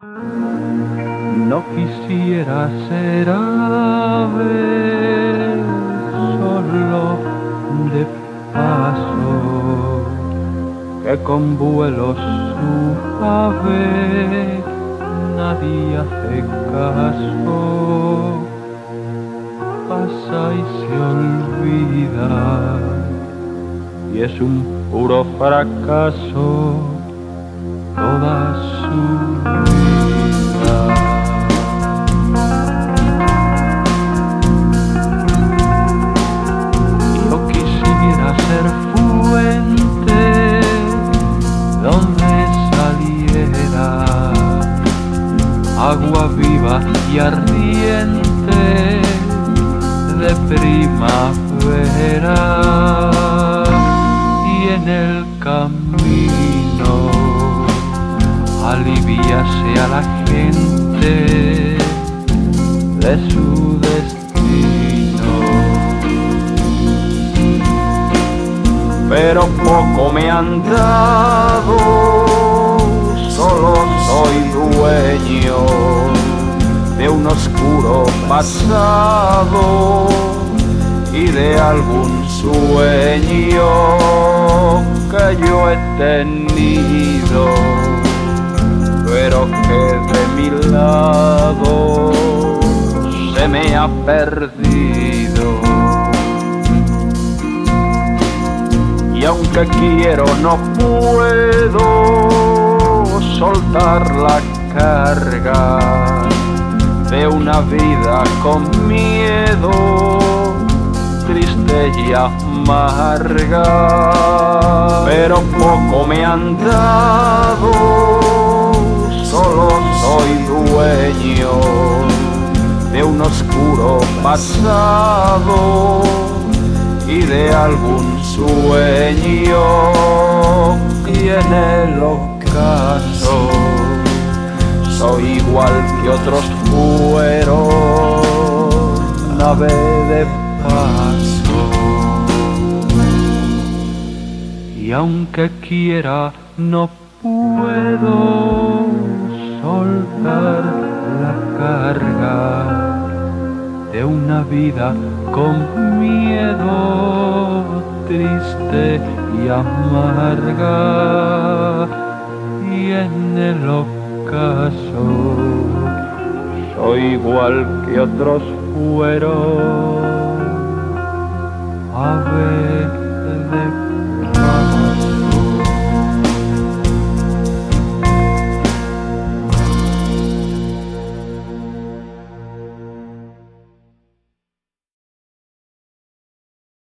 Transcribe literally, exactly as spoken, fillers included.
No quisiera ser ave solo de paso, que con vuelo suave nadie hace caso, pasa y se olvida, y es un puro fracaso toda su vida. Yo quisiera ser fuente donde saliera agua viva y ardiente de primavera, y en el camino aliviase a la gente de su destino. Pero poco me han dado, solo soy dueño de un oscuro pasado y de algún sueño que yo he tenido, pero que de mi lado se me ha perdido. Y aunque quiero no puedo soltar la carga de una vida con miedo, triste y amarga. Pero poco me han dado, solo soy dueño de un oscuro pasado y de algún sueño, y en el ocaso soy igual que otros fueron, nave de paso. Y aunque quiera no puedo soltar la carga de una vida con miedo, triste y amarga, y en el ocaso soy igual que otros fueron, ave de paso.